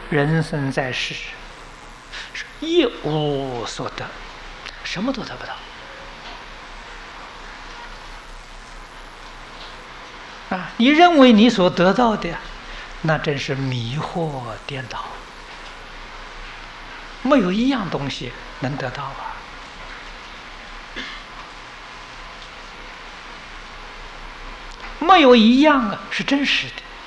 人生在世是一无所得，什么都得不到啊！你认为你所得到的，那真是迷惑颠倒，没有一样东西能得到啊！没有一样啊是真实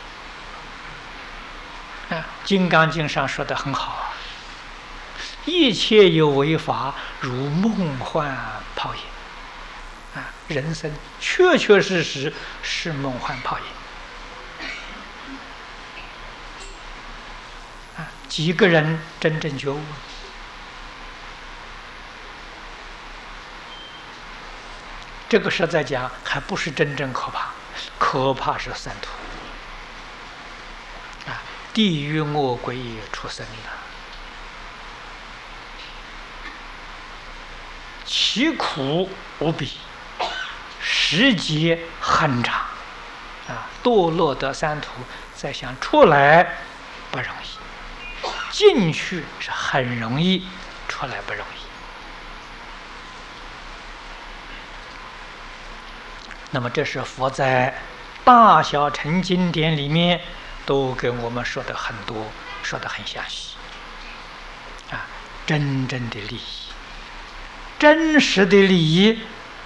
的啊！《金刚经》上说的很好啊，一切有为法，如梦幻泡影啊！人生确确实实是梦幻泡影啊！几个人真正觉悟？这个实在讲，还不是真正可怕，可怕是三途啊！地狱恶鬼畜生的，其苦无比，时节很长啊！堕落得三途，再想出来不容易，进去是很容易，出来不容易。那么这是佛在大小乘经典里面都跟我们说的很多，说的很详细啊！真正的利益，真实的利益，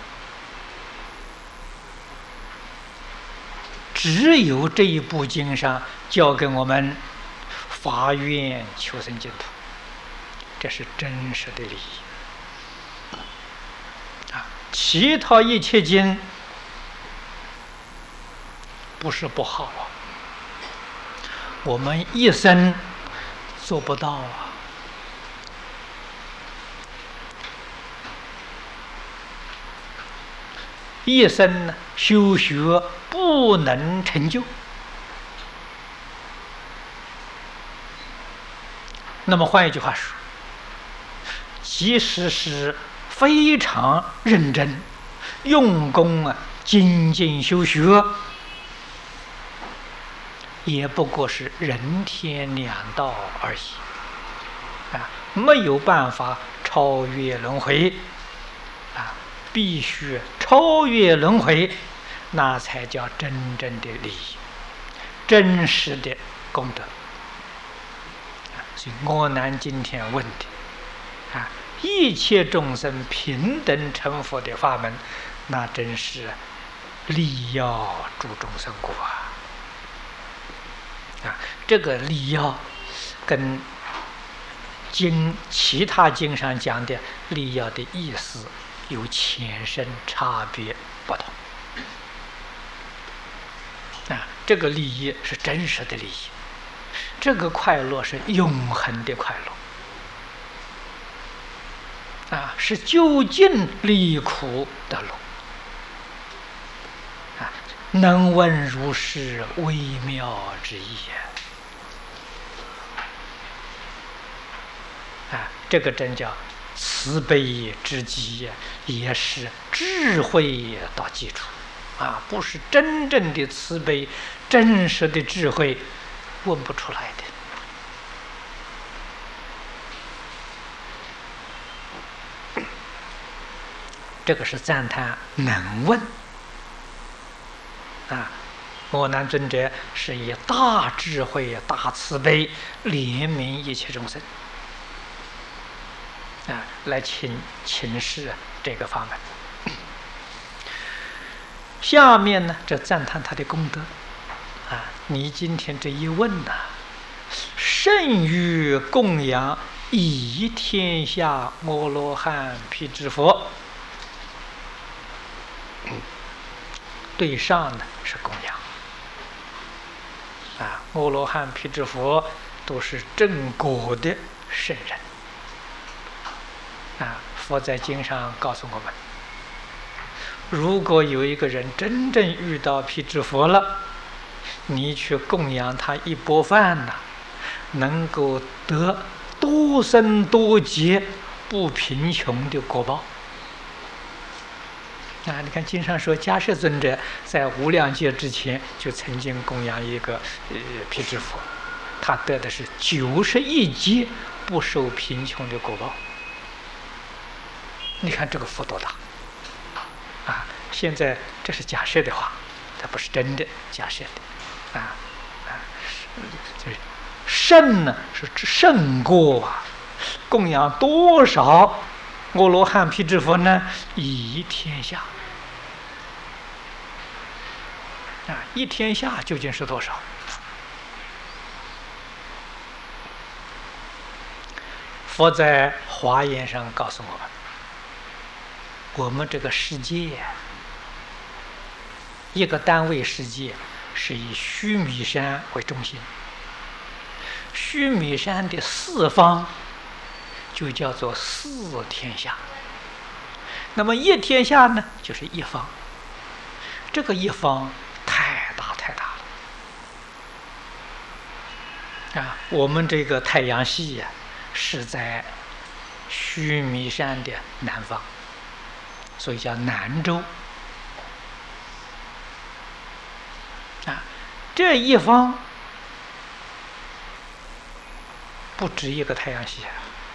只有这一部经上教给我们发愿求生净土，这是真实的利益啊！其他一切经不是不好啊，我们一生做不到啊。一生呢修学不能成就，那么换一句话说，即使是非常认真用功啊，精进修学，也不过是人天两道而已啊，没有办法超越轮回啊！必须超越轮回，那才叫真正的利益，真实的功德所以阿难今天问的啊，一切众生平等成佛的法门，那真是利要诸众生故啊！这个利要跟其他经上讲的利要的意思有浅深差别不同啊！这个利益是真实的利益，这个快乐是永恒的快乐啊，是究竟离苦的路啊！能闻如是微妙之意啊！这个真叫慈悲之极，也是智慧的基础啊！不是真正的慈悲、真实的智慧，问不出来的。这个是赞叹能问啊！阿难尊者是以大智慧、大慈悲怜悯一切众生啊，来请示这个法门。下面呢，这赞叹他的功德啊！你今天这一问呐，甚于供养以天下阿罗汉辟支佛。对上呢是供养啊，阿罗汉辟支佛都是正果的圣人啊。佛在经上告诉我们，如果有一个人真正遇到辟支佛了，你去供养他一钵饭呐，能够得多生多劫不贫穷的果报啊！你看经上说，迦叶尊者在无量劫之前就曾经供养一个辟支佛他得的是91劫不受贫穷的果报。你看这个福多大啊！现在这是假设的话，它不是真的假设的就是胜呢，是胜过供养多少阿罗汉辟支佛呢？一天下一天下究竟是多少？佛在华严上告诉我们，我们这个世界一个单位世界是以须弥山为中心，须弥山的四方就叫做四天下。那么一天下呢，就是一方，这个一方太大太大了我们这个太阳系是在须弥山的南方，所以叫南洲这一方不止一个太阳系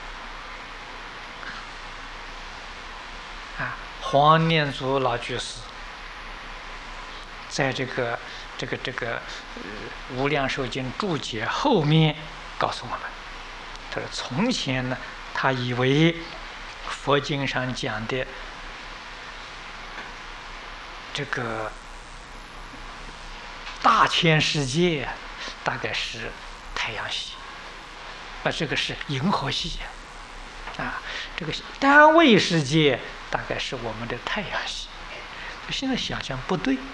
黄念祖老居士在这个无量寿经注解后面告诉我们，他说从前呢，他以为佛经上讲的这个大千世界大概是太阳系，这个是银河系这个单位世界大概是我们的太阳系。现在想想不对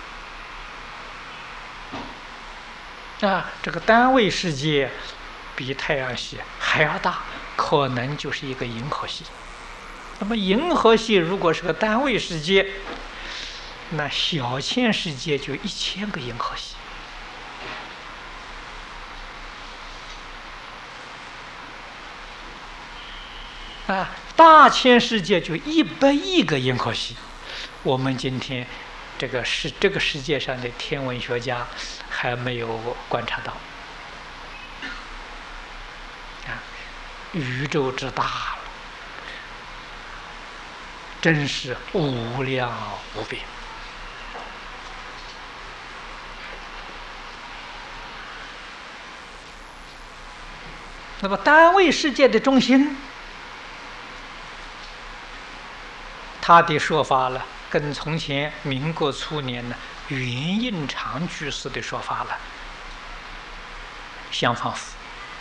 这个单位世界比太阳系还要大，可能就是一个银河系。那么银河系如果是个单位世界，那小千世界就1000个银河系大千世界就100亿个银河系。我们今天这个世界上的天文学家还没有观察到宇宙之大了，真是无量无边。那么单位世界的中心，他的说法了，跟从前民国初年呢袁应常居士的说法了相仿佛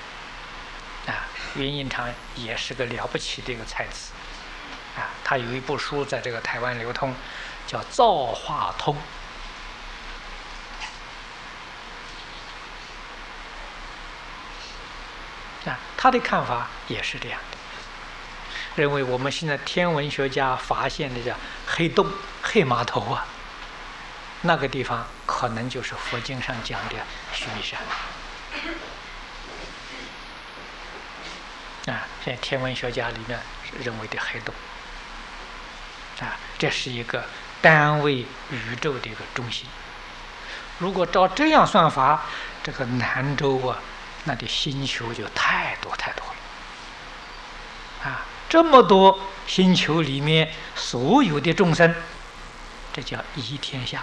袁应常也是个了不起的一个才子他有一部书在这个台湾流通，叫《造化通》他的看法也是这样的，认为我们现在天文学家发现的叫黑洞、黑码头那个地方可能就是佛经上讲的须弥山现在天文学家里面认为的黑洞这是一个单位宇宙的一个中心。如果照这样算法，这个南洲那的星球就太多太多了这么多星球里面所有的众生，这叫一天下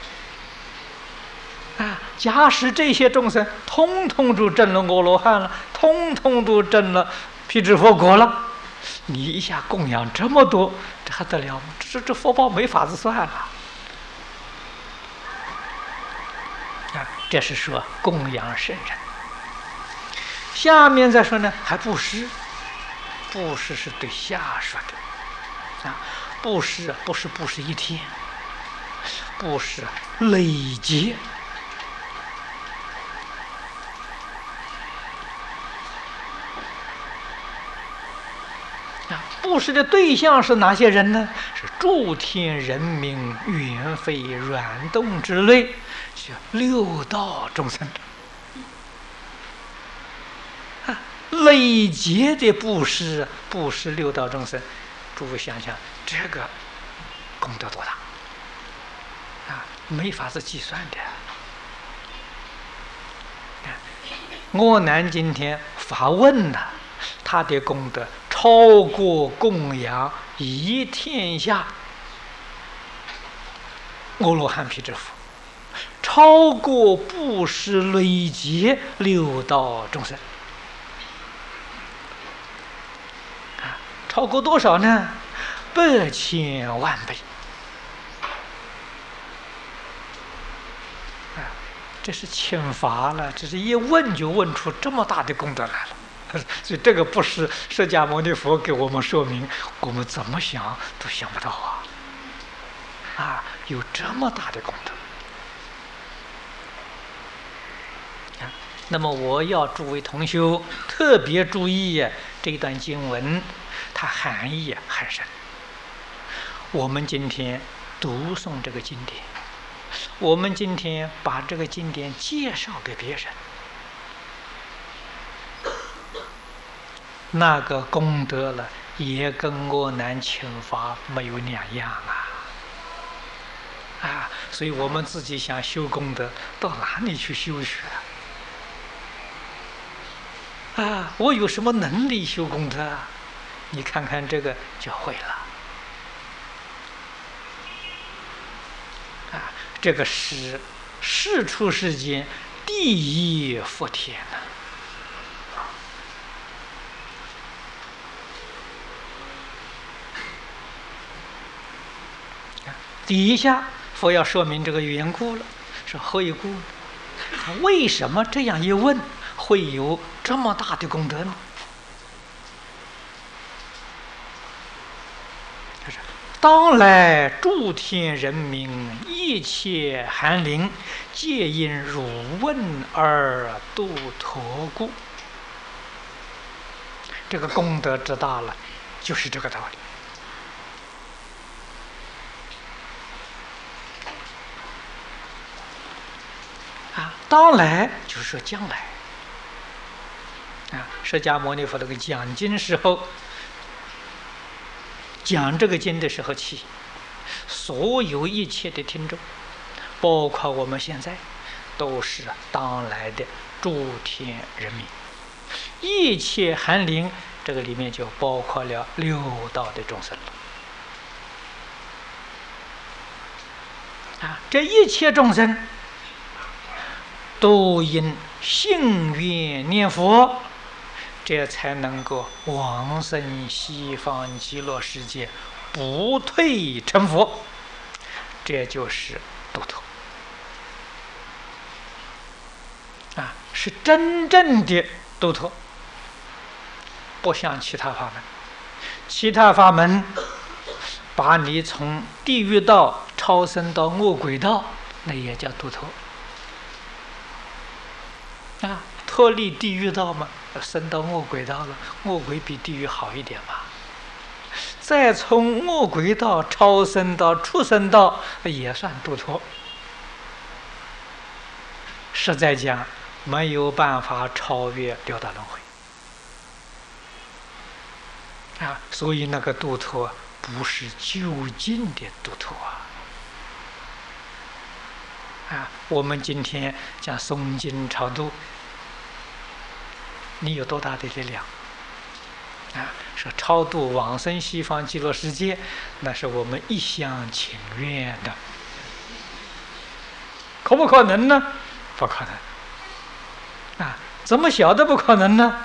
假使这些众生通通都证了阿罗汉了，通通都证了辟支佛果了，你一下供养这么多，这还得了吗？这福报没法子算了这是说供养圣人。下面再说呢，还布施。布施是对下说的布施不是布施一天，布施累劫布施的对象是哪些人呢？是诸天人民、猿非软动之类，是六道众生累劫的布施六道众生，诸位想想，这个功德多大没法子计算的阿难今天发问了，他的功德超过供养一天下阿罗汉辟支佛，超过布施累劫六道众生。超过多少呢？100千万倍。这是欠罚了，这是一问就问出这么大的功德来了。所以这个不是释迦牟尼佛给我们说明，我们怎么想都想不到啊！有这么大的功德。那么我要诸位同修特别注意这段经文，它含义很深。我们今天读诵这个经典，我们今天把这个经典介绍给别人，那个功德了也跟阿难请法没有两样所以我们自己想修功德，到哪里去修学我有什么能力修功德你看看这个就会了这个是世出世间第一福田底下佛要说明这个缘故了，是何故？为什么这样一问会有这么大的功德呢？当来诸天人民一切寒灵，皆因汝问而度脱故。这个功德之大了，就是这个道理。当来就是说将来释迦牟尼佛那个讲经时候，讲这个经的时候起，所有一切的听众，包括我们现在，都是当来的诸天人民，一切寒灵，这个里面就包括了六道的众生了这一切众生都因信愿念佛，这才能够往生西方极乐世界，不退成佛。这就是度脱是真正的度脱，不像其他法门。其他法门把你从地狱道超生到恶鬼道，那也叫度脱脱离地狱道嘛，升到恶鬼道了，恶鬼比地狱好一点嘛。再从恶鬼道超生到畜生道，也算度脱。实在讲，没有办法超越六道轮回所以那个度脱不是究竟的度脱我们今天讲诵经超度，你有多大的力量说超度往生西方极乐世界，那是我们一厢情愿的，可不可能呢？不可能怎么晓得不可能呢？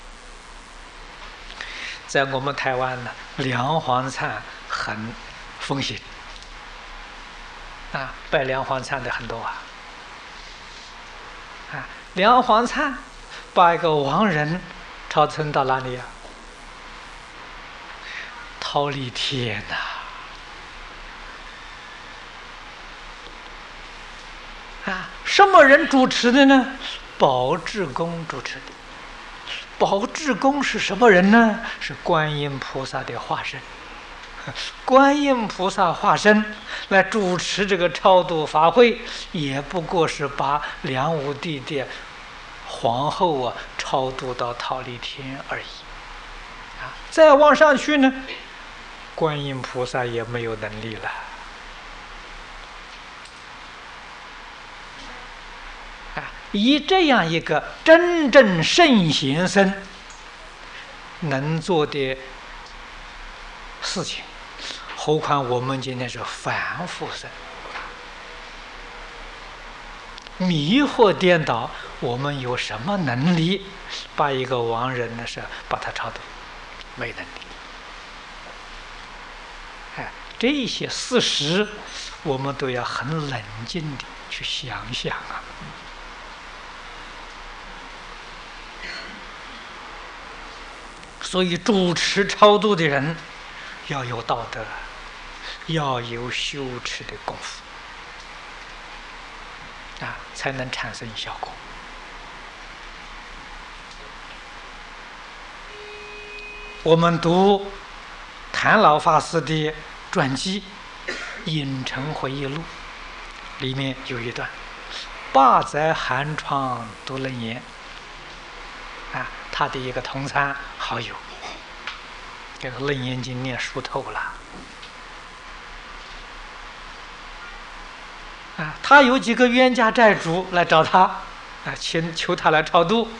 在我们台湾呢，梁皇忏很风行拜梁皇忏的很多梁皇忏把一个亡人超生到哪里忉利天什么人主持的呢？宝志公主持的。宝志公是什么人呢？是观音菩萨的化身。观音菩萨化身来主持这个超度法会，也不过是把梁武帝的皇后超度到忉利天而已再往上去呢，观音菩萨也没有能力了以这样一个真正圣贤僧能做的事情，何况我们今天是凡夫僧，迷惑颠倒，我们有什么能力把一个亡人呢？是把他超度？没能力。这些事实，我们都要很冷静地去想想啊。所以，主持超度的人要有道德，要有修持的功夫才能产生效果。我们读谭老法师的传记《影城回忆录》，里面有一段：八载寒窗读楞严。他的一个同参好友，这个《楞严经》念熟透了。他有几个冤家债主来找他，求他来超度。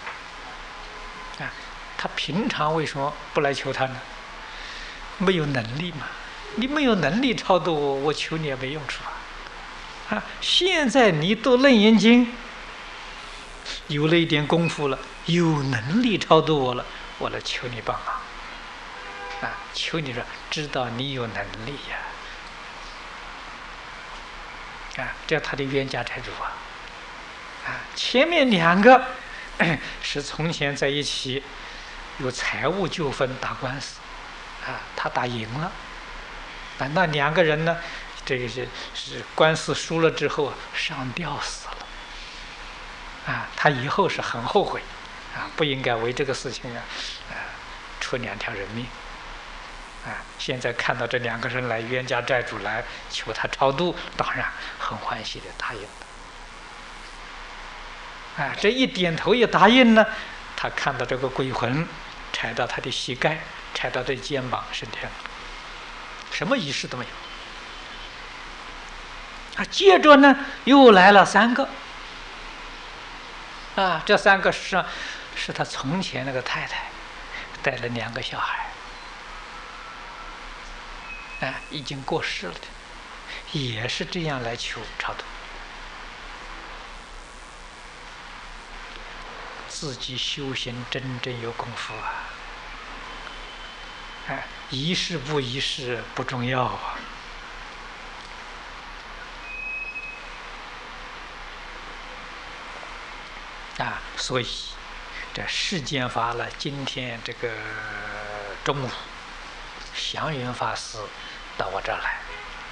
他平常为什么不来求他呢？没有能力嘛。你没有能力超度我，我求你也没用处啊。现在你读《楞严经》，有了一点功夫了，有能力超度我了，我来求你帮忙。求你说，知道你有能力呀。这他的冤家债主前面两个是从前在一起有财务纠纷打官司，他打赢了，那两个人呢，这个是官司输了之后上吊死了，他以后是很后悔，不应该为这个事情出2条人命，现在看到这两个人来，冤家债主来求他超度，当然很欢喜的答应了。这一点头一答应呢，他看到这个鬼魂踩到他的膝盖，踩到他的肩膀升天了，什么仪式都没有。接着呢，又来了3个，这3个是他从前那个太太带了2个小孩，已经过世了的，也是这样来求超度。自己修行真正有功夫仪式不仪式不重要所以这世间法了，今天这个中午，祥云法师到我这儿来，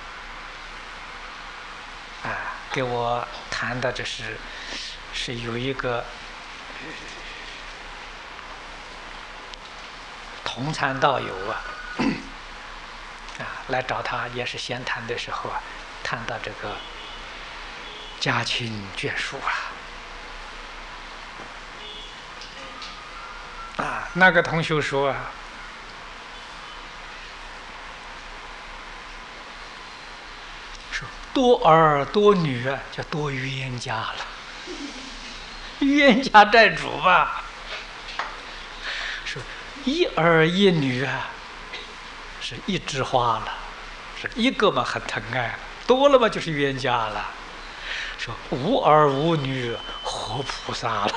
给我谈的这是有一个同参道友来找他，也是闲谈的时候谈到这个家亲眷属那个同学说说多儿多女就多冤家了，冤家债主吧。说一儿一女是一枝花了，是一个嘛很疼爱，多了嘛就是冤家了。说无儿无女活菩萨了。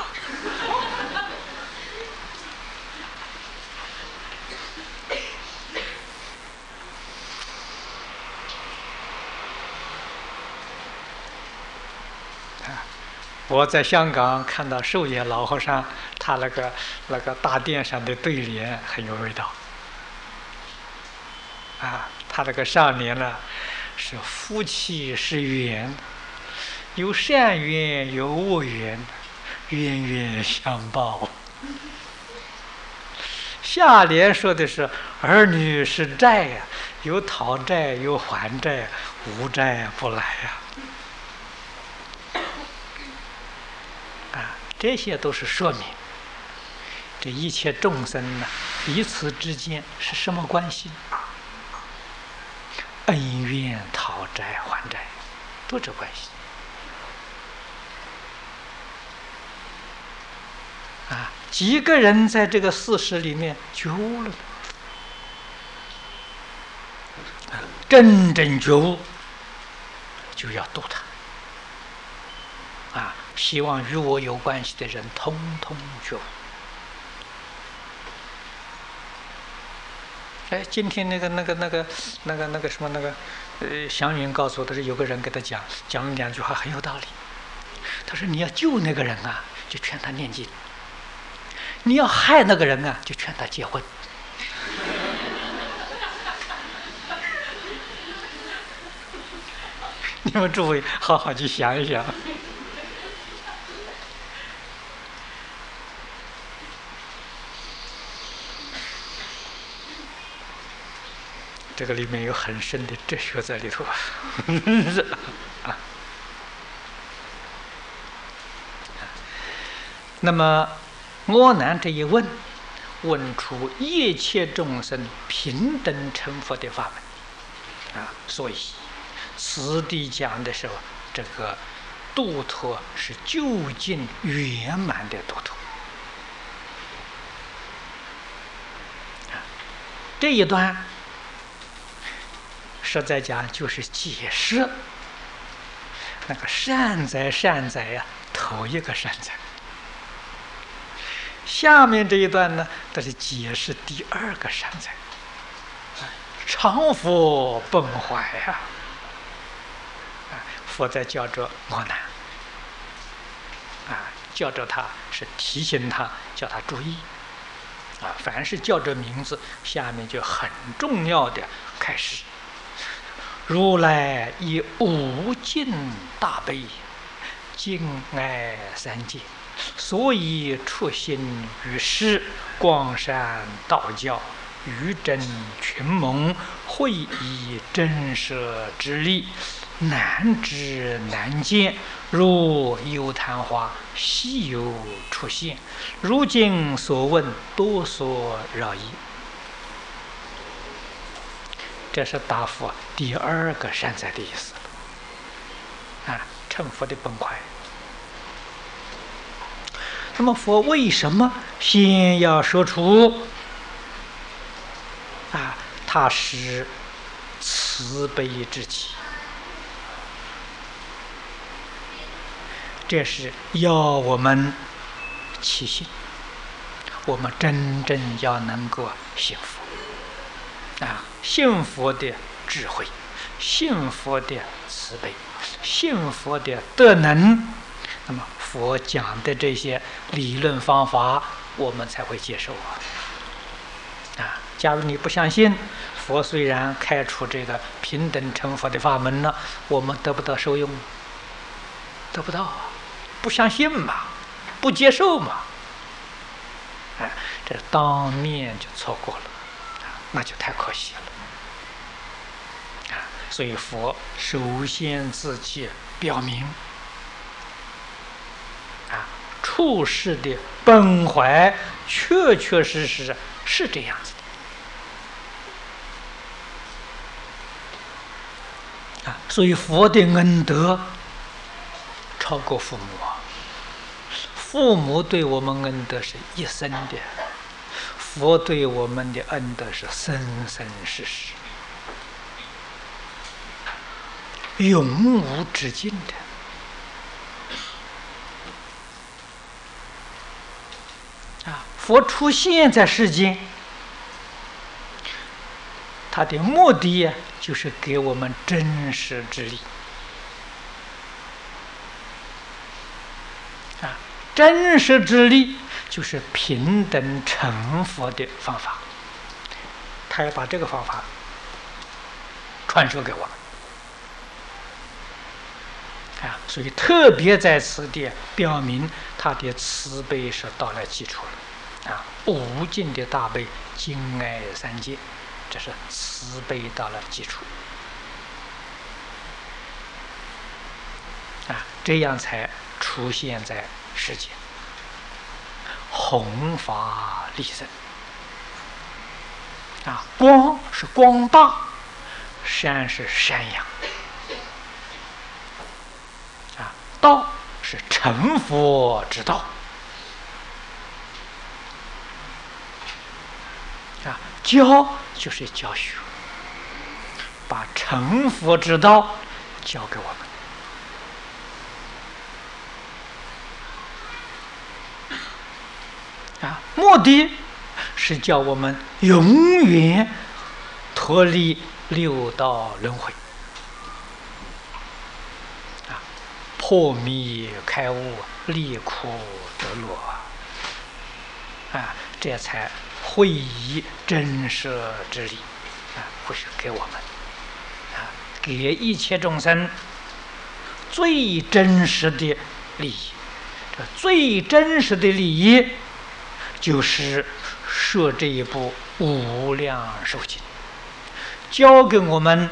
我在香港看到寿爷老和尚，他那个大殿上的对联很有味道。他那个上联呢是夫妻是缘，有善缘有恶缘，冤冤相报。下联说的是儿女是债有讨债有还债，无债不来这些都是说明这一切众生彼此之间是什么关系？恩怨讨债还债，都这关系。 几个人在这个40里面觉悟了？真正觉悟，就要度他。希望与我有关系的人，通通觉悟。今天那个什么祥云告诉我的是，有个人给他讲了2句话很有道理。他说：“你要救那个人啊，就劝他念经；你要害那个人啊，就劝他结婚。”你们诸位好好去想一想。这个里面有很深的哲学在里头那么阿难这一问出一切众生平等成佛的法门所以此地讲的时候，这个度脱是究竟圆满的度脱。这一段实在讲就是解释那个善哉头一个善哉。下面这一段呢，它是解释第2个善哉。常佛本怀佛在叫着阿难叫着他是提醒他，叫他注意凡是叫这名字，下面就很重要的开始。如来以无尽大悲敬爱三界，所以出心于世，广善道教，于真群蒙，会以真实之力，难知难见，如有昙花，稀有出现。如今所问，多所扰矣。这是答复第2个善哉的意思成佛的本怀。那么佛为什么先要说出他是慈悲之极？这是要我们起信，我们真正要能够信佛信佛的智慧，信佛的慈悲，信佛的德能。那么佛讲的这些理论方法，我们才会接受假如你不相信，佛虽然开出这个平等成佛的法门了，我们得不到受用？得不到不相信嘛，不接受嘛，这当面就错过了那就太可惜了所以佛首先自己表明处世的本怀确确实实是这样子的所以佛的恩德超过父母父母对我们恩德是一生的，佛对我们的恩德是生生世世，永无止境的佛出现在世间，他的目的就是给我们真实之力真实之力就是平等成佛的方法，他要把这个方法传授给我们所以特别在此地表明他的慈悲是到了基础了无尽的大悲敬爱三界，这是慈悲到了基础这样才出现在世间，弘法利生光是光大，山是山阳道是成佛之道教就是教学，把成佛之道教给我们目的是叫我们永远脱离六道轮回破迷开悟，离苦得乐这才会以真实之理不是给我们给一切众生最真实的利益。这最真实的利益就是说这一部无量寿经，教给我们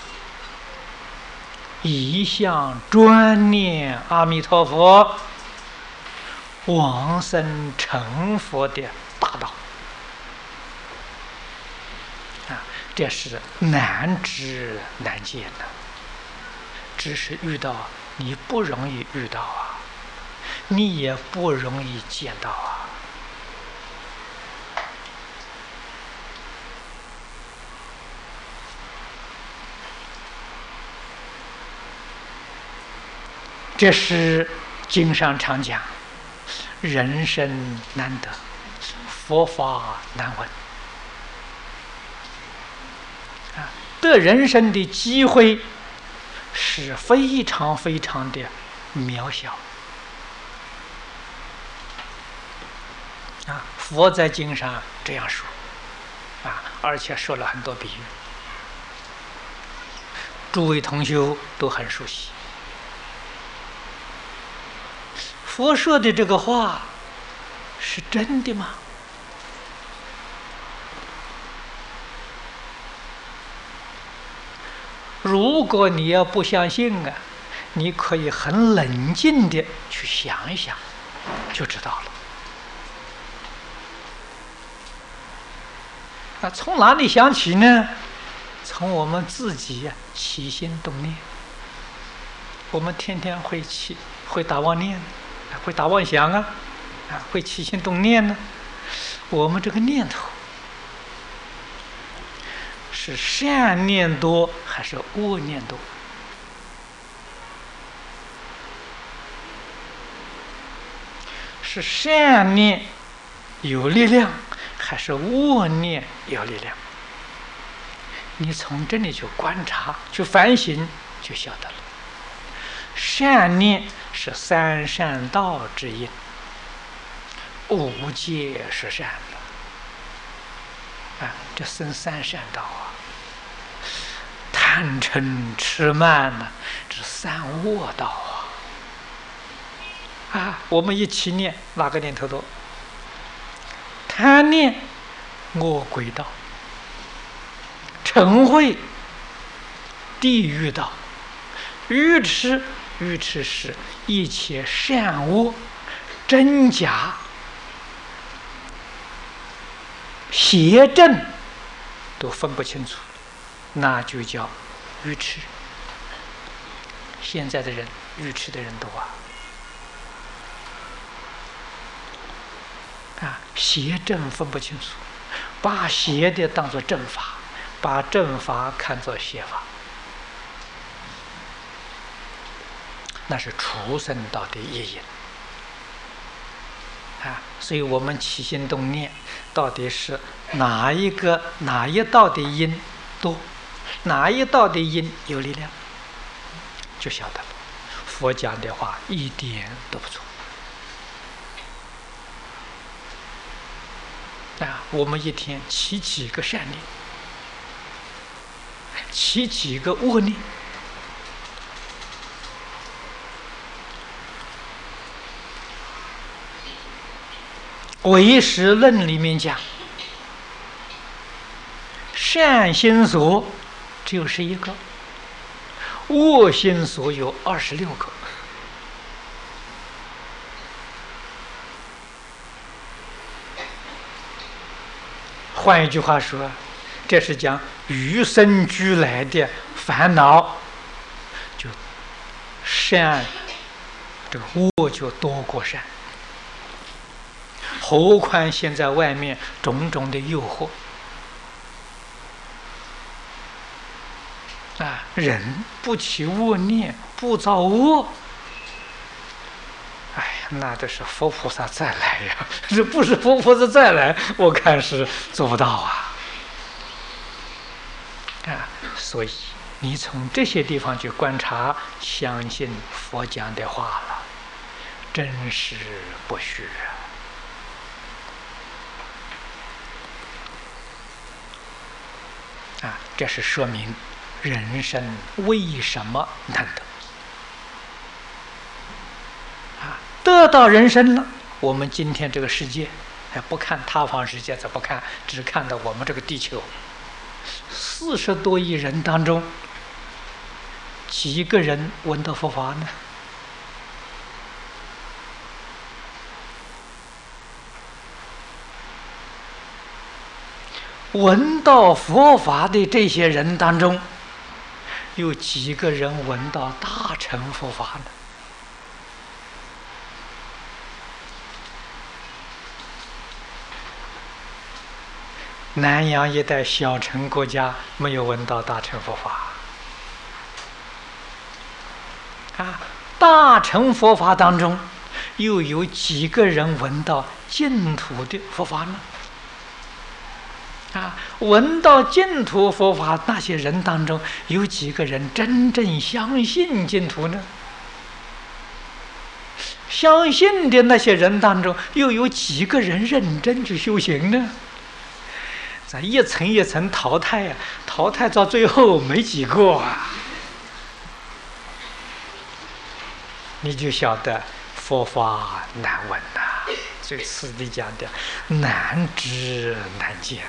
一向专念阿弥陀佛往生成佛的大道这是难知难见的，只是遇到你不容易遇到你也不容易见到这是经上常讲，人生难得，佛法难闻得人生的机会是非常非常的渺小佛在经上这样说而且说了很多比喻，诸位同修都很熟悉。佛说的这个话是真的吗？如果你要不相信你可以很冷静的去想一想，就知道了。从哪里想起呢？从我们自己起心动念。我们天天会打妄念，会打妄想会起心动念呢。我们这个念头是善念多还是恶念多？是善念有力量还是恶念有力量？你从这里去观察去反省就晓得了。善念是三善道之因，五戒是善的这生三善道贪嗔痴慢呢，这三恶道我们一起念哪个念头多？贪念恶鬼道，嗔恚地狱道，愚痴是一切善恶真假邪正都分不清楚，那就叫愚痴。现在的人愚痴的人多邪正分不清楚，把邪的当作正法，把正法看作邪法，那是畜生道的业因所以我们起心动念到底是哪一道的因多，哪一道的因有力量，就晓得了。佛讲的话一点都不错我们一天起几个善念，起几个恶念，唯识论里面讲，善心所只有11个，恶心所有26个。换一句话说，这是讲与生俱来的烦恼，就善这个恶就多过善。何况现在外面种种的诱惑人不起恶念，不造恶。哎呀，那这是佛菩萨再来呀！这不是佛菩萨再来，我看是做不到啊！所以你从这些地方去观察，相信佛讲的话了，真实不虚啊！这是说明人生为什么难得。得到人生了，我们今天这个世界，还不看他方世界，怎么看？只看到我们这个地球，40多亿人当中，几个人闻到佛法呢？闻到佛法的这些人当中，有几个人闻到大乘佛法呢？南洋一带小乘国家没有闻到大乘佛法大乘佛法当中又有几个人闻到净土的佛法呢？闻到净土佛法那些人当中，有几个人真正相信净土呢？相信的那些人当中，又有几个人认真去修行呢？咱一层一层淘汰淘汰到最后没几个你就晓得佛法难闻最次第讲的难知难见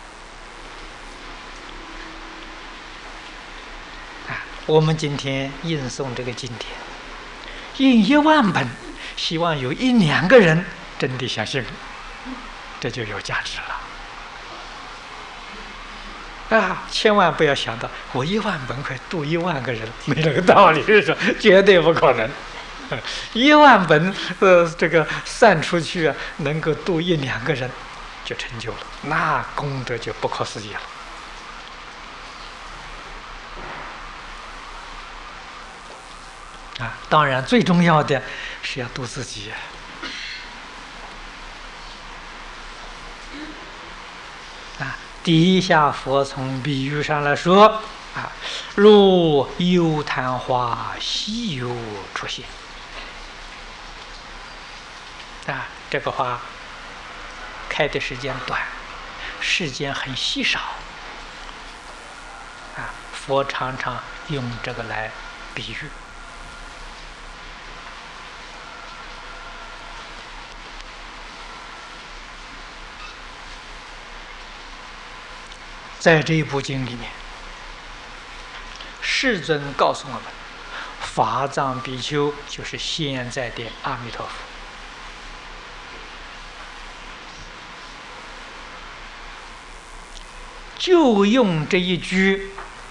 我们今天印诵这个经典，印1万本，希望有1、2个人真的相信，这就有价值了。千万不要想到我1万本会度1万个人，没这个道理，是绝对不可能。1万本这个散出去能够度1、2个人就成就了，那功德就不可思议了。当然最重要的是要度自己底下佛从比喻上来说如幽昙花，稀有出现这个花开的时间短，时间很稀少佛常常用这个来比喻。在这一部经里面，世尊告诉我们，法藏比丘就是现在的阿弥陀佛。就用这一句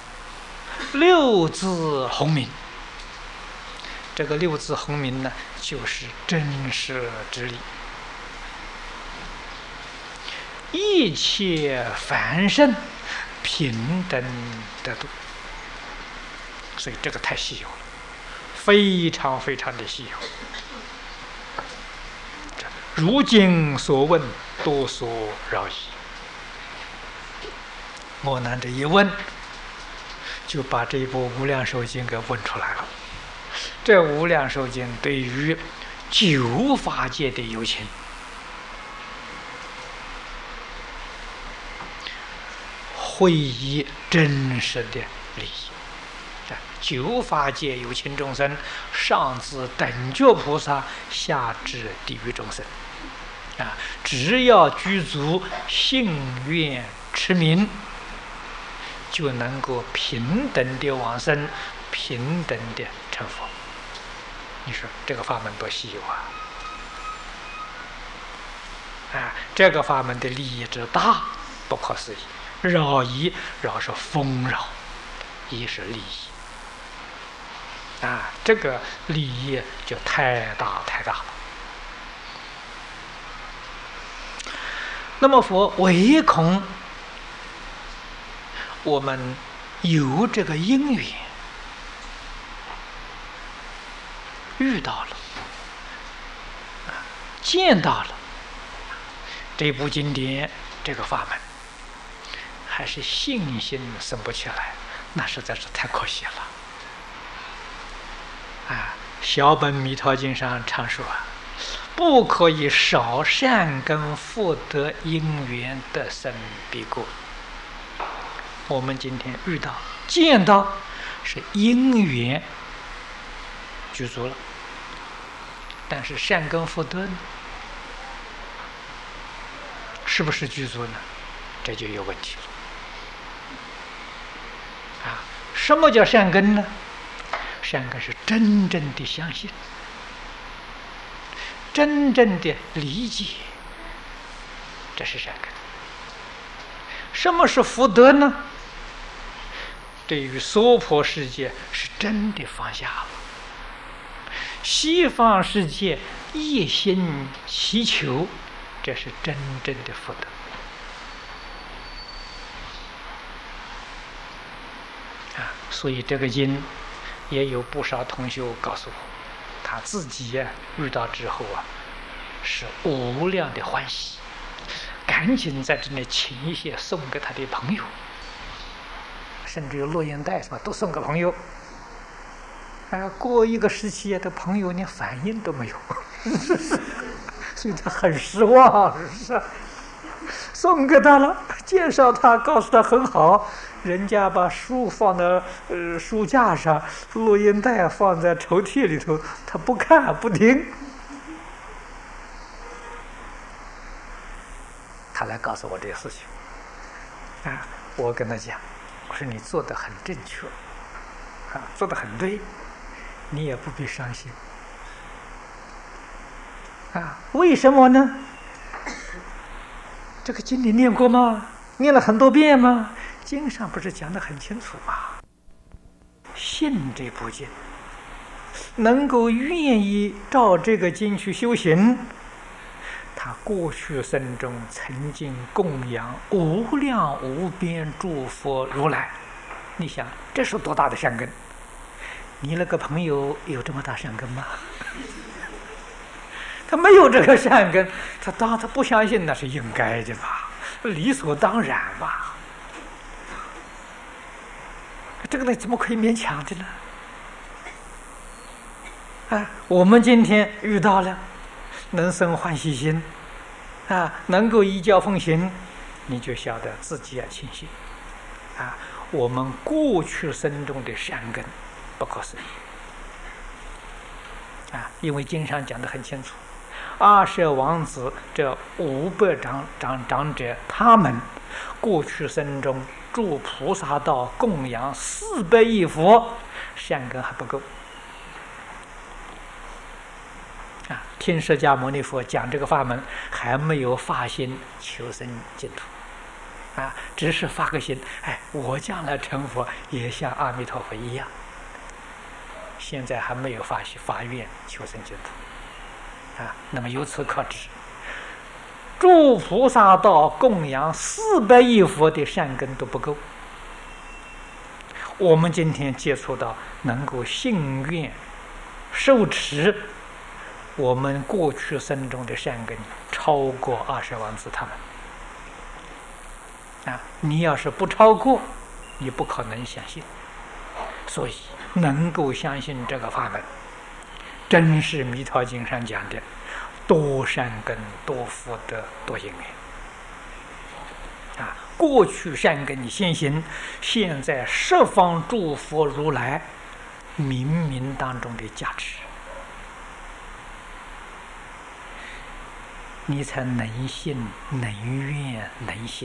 6字洪名，这个6字洪名呢，就是真实之理。一切凡圣平等得度，所以这个太稀有了，非常非常的稀有。如今所问，多所饶矣。我拿这一问，就把这一部《无量寿经》给问出来了。这《无量寿经》对于9法界的有情，会以真实的利益。9法界有情众生，上至等觉菩萨，下至地狱众生，只要具足信愿持名，就能够平等的往生，平等的成佛。你说这个法门多稀有这个法门的利益之大，不可思议。饶益，饶是丰饶，益是利益这个利益就太大太大了。那么佛唯恐我们有这个因缘遇到了，见到了这部经典，这个法门，还是信心生不起来，那实在是太可惜了。小本弥陀经上常说不可以少善根福德因缘得生彼国。我们今天遇到见到是因缘具足了，但是善根福德呢，是不是具足呢？这就有问题了。什么叫善根呢？善根是真正的相信，真正的理解，这是善根。什么是福德呢？对于娑婆世界是真的放下了，西方世界一心祈求，这是真正的福德。所以这个经也有不少同学告诉我，他自己遇到之后是无量的欢喜，赶紧在这里请一些送给他的朋友，甚至有录音带什么都送给朋友。过一个时期的朋友连反应都没有，所以他很失望。送给他了，介绍他，告诉他很好，人家把书放在书架上，录音带放在抽屉里头，他不看不听。他来告诉我这些事情，我跟他讲，我说你做得很正确，做得很对，你也不必伤心。为什么呢？这个经你念过吗？念了很多遍吗？经上不是讲得很清楚吗？信这部经，能够愿意照这个经去修行，他过去生中曾经供养无量无边诸佛如来，你想这是多大的善根？你那个朋友有这么大善根吗？他没有这个善根，他不相信那是应该的吧，理所当然吧。这个呢怎么可以勉强的呢？我们今天遇到了，能生欢喜心，能够依教奉行，你就晓得自己要清醒。我们过去生中的善根不可思议。因为经上讲得很清楚。20王子这500长者，他们过去生中住菩萨道，供养400亿佛，善根还不够。听释迦牟尼佛讲这个法门，还没有发心求生净土，只是发个心，我将来成佛也像阿弥陀佛一样。现在还没有发愿求生净土。那么由此可知，诸菩萨道供养400亿佛的善根都不够。我们今天接触到能够信愿受持，我们过去生中的善根超过20王子他们。你要是不超过，你不可能相信。所以能够相信这个法门，真是弥陀经上讲的多善根多福德多因缘。过去善根现行，现在十方诸佛如来冥冥当中的加持，你才能信能愿能行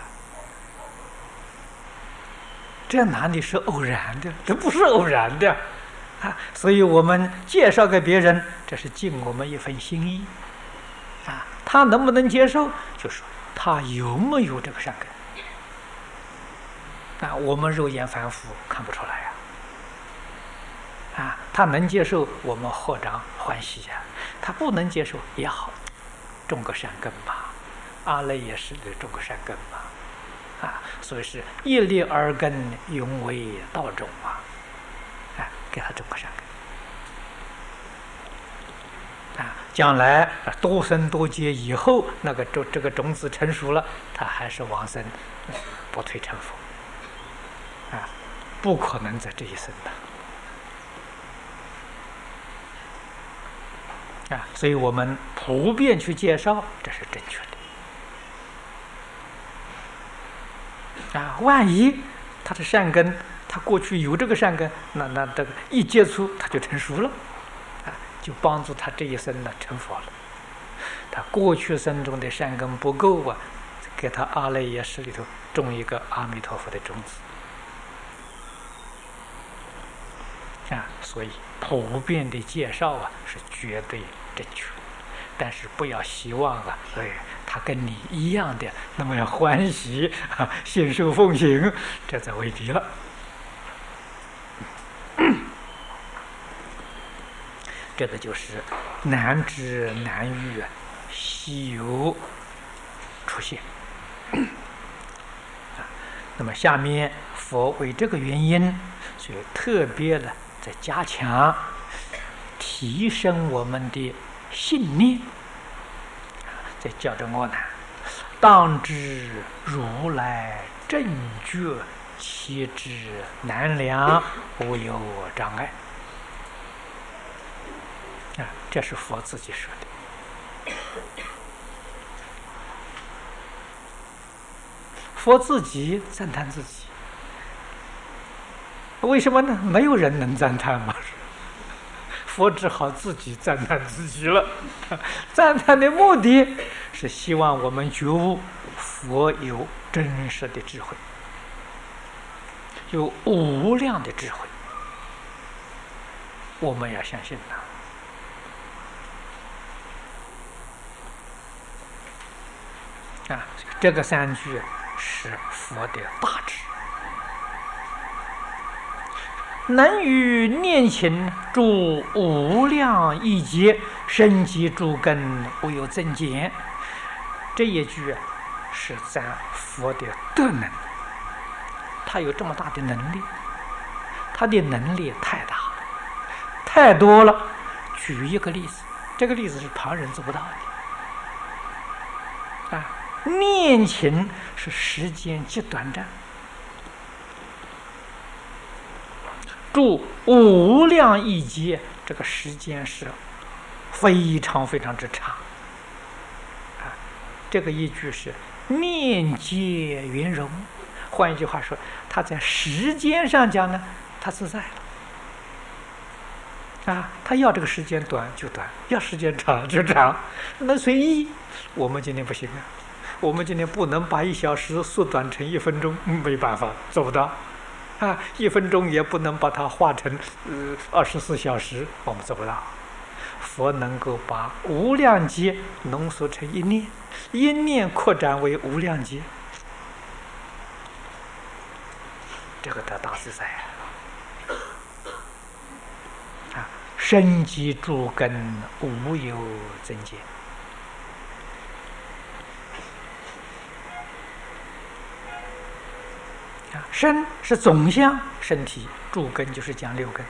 这哪里是偶然的？这不是偶然的所以我们介绍给别人，这是尽我们一份心意他能不能接受，就说他有没有这个善根我们肉眼凡夫看不出来他能接受，我们合掌欢喜他不能接受也好，种个善根吧，阿赖耶识的种个善根吧所以是一粒耳根，永为道种给他种个善将来多生多劫以后，这个种子成熟了，他还是往生，不退成佛。不可能在这一生的。所以我们普遍去介绍，这是正确的。万一他的善根，他过去有这个善根，那这个一接触他就成熟了，就帮助他这一生呢成佛了。他过去生中的善根不够啊，给他阿赖耶识里头种一个阿弥陀佛的种子。所以普遍的介绍是绝对正确，但是不要希望他跟你一样的那么样欢喜信受奉行，这则为敌了。这个就是难知难遇稀有出现。那么下面佛为这个原因，所以特别的在加强提升我们的信念，在教着我呢，当知如来正觉，其之难量，无有障碍。这是佛自己说的。佛自己赞叹自己，为什么呢？没有人能赞叹嘛，佛只好自己赞叹自己了。赞叹的目的是希望我们觉悟佛有真实的智慧，有无量的智慧，我们要相信它。这个三句是佛的大智，能于念勤诸无量亿劫，深积诸根，无有增减。这一句是赞佛的德能，他有这么大的能力，他的能力太大了，太多了。举一个例子，这个例子是旁人做不到的。念勤是时间极短暂，住无量亿劫，这个时间是非常非常之长。这个依据是念皆圆融，换一句话说，他在时间上讲呢，他自在了。他要这个时间短就短，要时间长就长，那随意。我们今天不行我们今天不能把1小时缩短成1分钟，没办法，做不到。1分钟也不能把它化成24小时，我们做不到。佛能够把无量劫浓缩成一念，一念扩展为无量劫，这个得大自在深积诸根，无有增减。身是总相，身体诸根就是讲6根，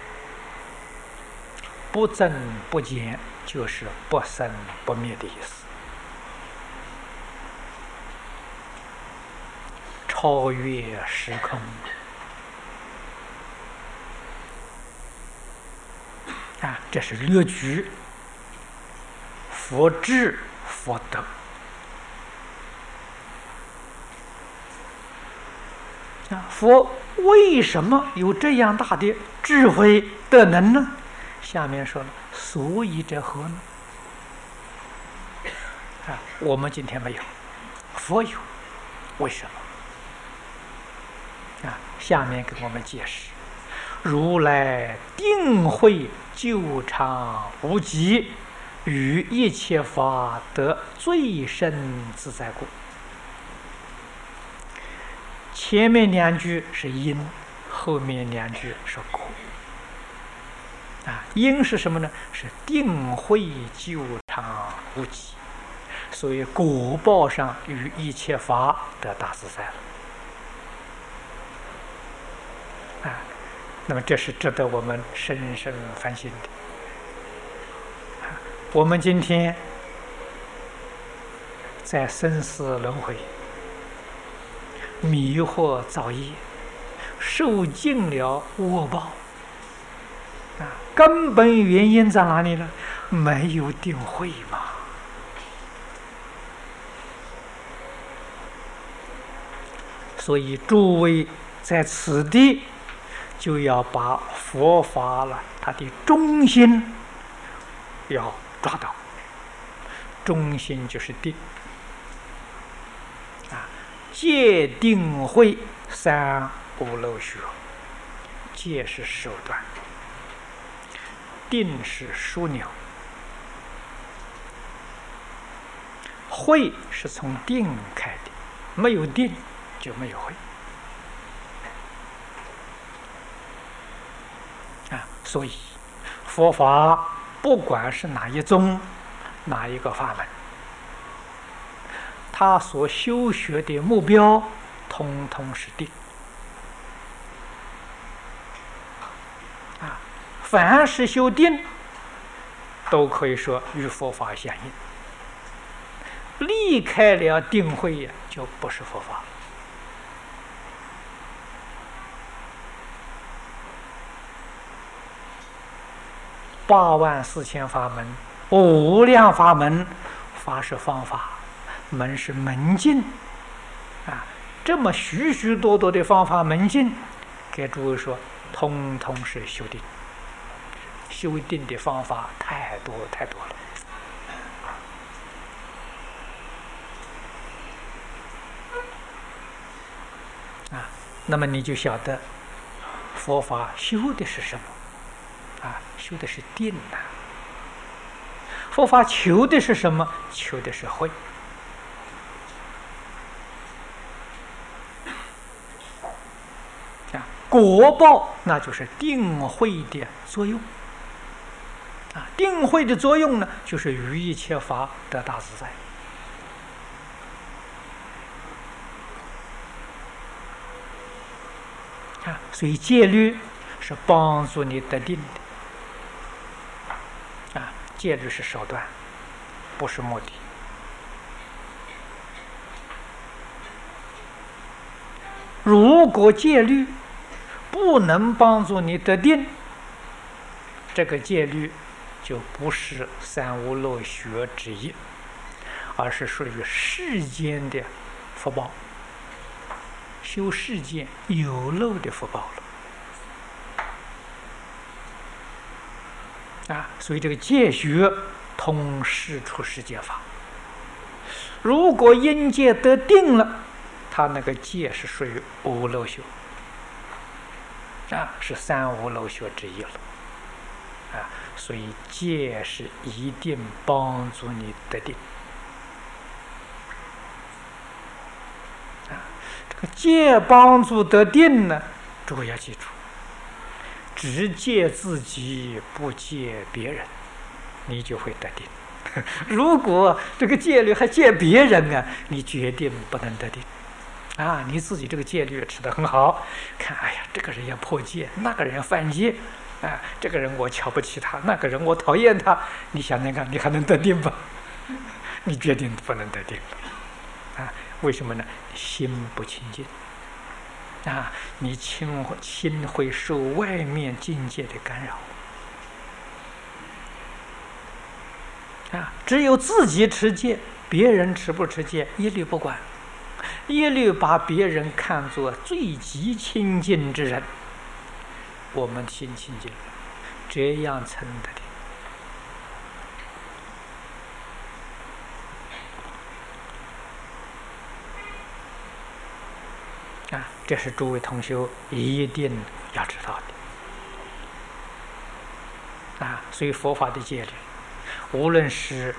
不增不减就是不生不灭的意思，超越时空。这是略举佛智佛德。佛为什么有这样大的智慧德能呢？下面说了，所以者何呢？我们今天没有，佛有，为什么？下面给我们解释：如来定慧究常无极，与一切法得最深自在故。前面2句是因，后面2句是果。因是什么呢？是定慧究常无极，所以果报上与一切法得大自在了。那么这是值得我们深深反省的。 我们今天在生死轮回，迷惑造业，受尽了恶报。根本原因在哪里呢？没有定慧嘛。所以诸位在此地就要把佛法了它的中心要抓到，中心就是定戒定慧三无漏学。戒是手段，定是枢纽，慧是从定开的，没有定就没有慧所以佛法不管是哪一宗哪一个法门，他所修学的目标通通是定凡是修定都可以说与佛法相应，离开了定慧就不是佛法。84000法门，无量法门，法是方法，门是门径这么许许多多的方法门径，给诸位说，通通是修定。修定的方法太多太多了那么你就晓得佛法修的是什么修的是定佛法求的是什么？求的是慧果报那就是定慧的作用定慧的作用呢，就是于一切法得大自在所以戒律是帮助你得定的戒律是手段，不是目的。如果戒律不能帮助你得定，这个戒律就不是三无漏学之一，而是属于世间的福报，修世间有漏的福报了所以这个戒学通世出世间法。如果因戒得定了，他那个戒是属于无漏学是三无漏学之一了所以戒是一定帮助你得定这个戒帮助得定呢，诸位要记住，只戒自己不戒别人，你就会得定如果这个戒律还戒别人你决定不能得定你自己这个戒律吃得很好，看哎呀，这个人要破戒，那个人要犯戒这个人我瞧不起他，那个人我讨厌他，你想想看，你还能得定吗？你决定不能得定为什么呢？心不清净你心会受外面境界的干扰只有自己持戒，别人持不持戒一律不管，一律把别人看作最极清净之人，我们心清净，这样称得定这是诸位同修一定要知道的所以佛法的戒律，无论是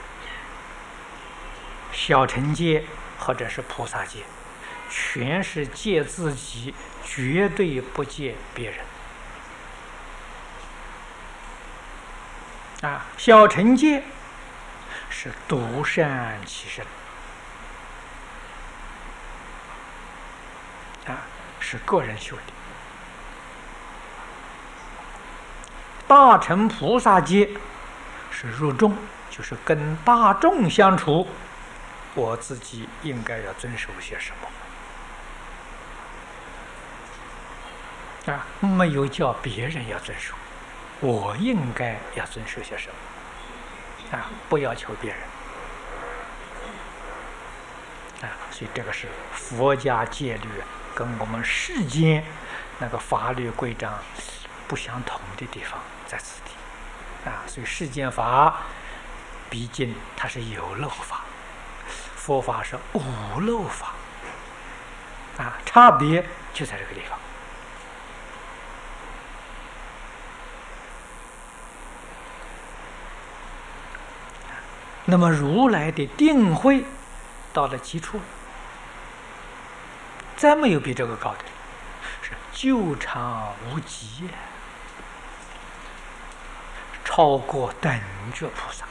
小乘戒或者是菩萨戒，全是戒自己，绝对不戒别人小乘戒是独善其身是个人修的。大乘菩萨戒是入众，就是跟大众相处，我自己应该要遵守些什么啊？没有叫别人要遵守，我应该要遵守些什么啊？不要求别人啊！所以这个是佛家戒律跟我们世间那个法律规章不相同的地方在此地啊。所以世间法毕竟它是有漏法，佛法是无漏法啊，差别就在这个地方。那么如来的定慧到了极处，再没有比这个高的，是究常无极，超过等觉菩萨。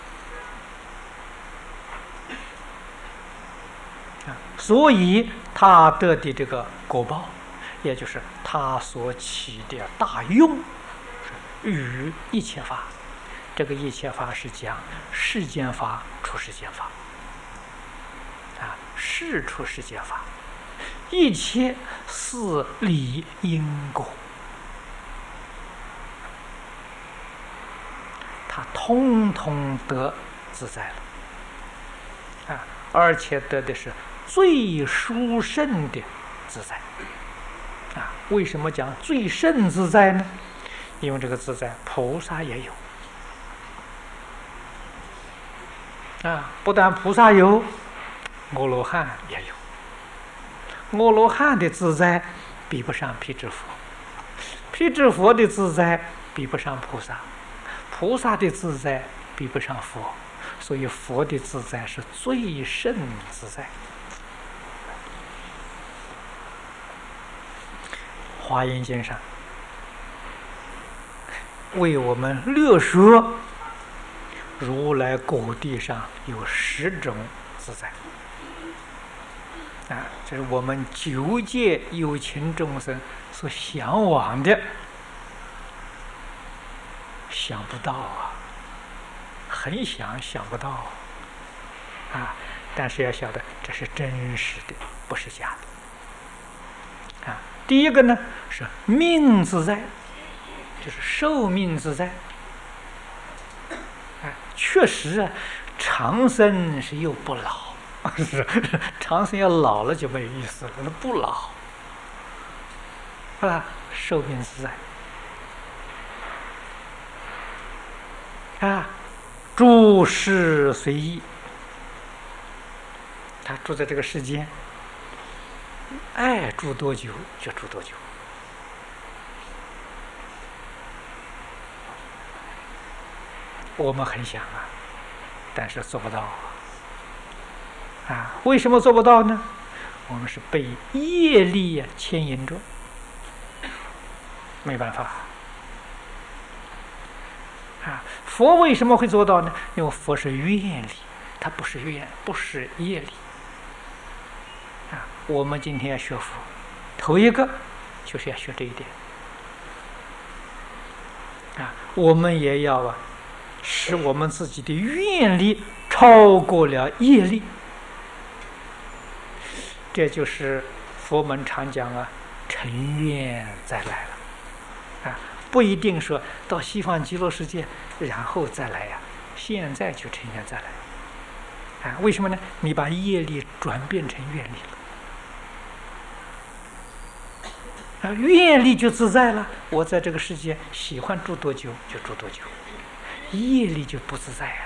所以他得的这个果报，也就是他所起的大用，与一切法。这个一切法是讲世间法出世间法啊，事出世间法，一切是理因果，他通通得自在了啊，而且得的是最殊胜的自在啊。为什么讲最胜自在呢？因为这个自在菩萨也有啊，不但菩萨有，阿罗汉也有。阿罗汉的自在比不上辟支佛，辟支佛的自在比不上菩萨，菩萨的自在比不上佛，所以佛的自在是最胜自在。华严经上为我们略说如来果地上有10种自在啊，这是我们9界有情众生所向往的，想不到啊，很想不到啊！但是要晓得，这是真实的，不是假的啊。第一个呢是命自在，就是寿命自在。确实啊，长生是又不老，长生要老了就没有意思了，那不老啊，寿命自在啊，诸事随意，他住在这个世间，爱住多久就住多久。我们很想啊，但是做不到啊！为什么做不到呢？我们是被业力牵引着，没办法啊！佛为什么会做到呢？因为佛是愿力，它不是业力啊！我们今天要学佛，头一个就是要学这一点啊！我们也要使我们自己的愿力超过了业力，这就是佛门常讲成愿再来了啊！不一定说到西方极乐世界然后再来现在就成愿再来啊！为什么呢？你把业力转变成愿力了啊，愿力就自在了。我在这个世界喜欢住多久就住多久。业力就不自在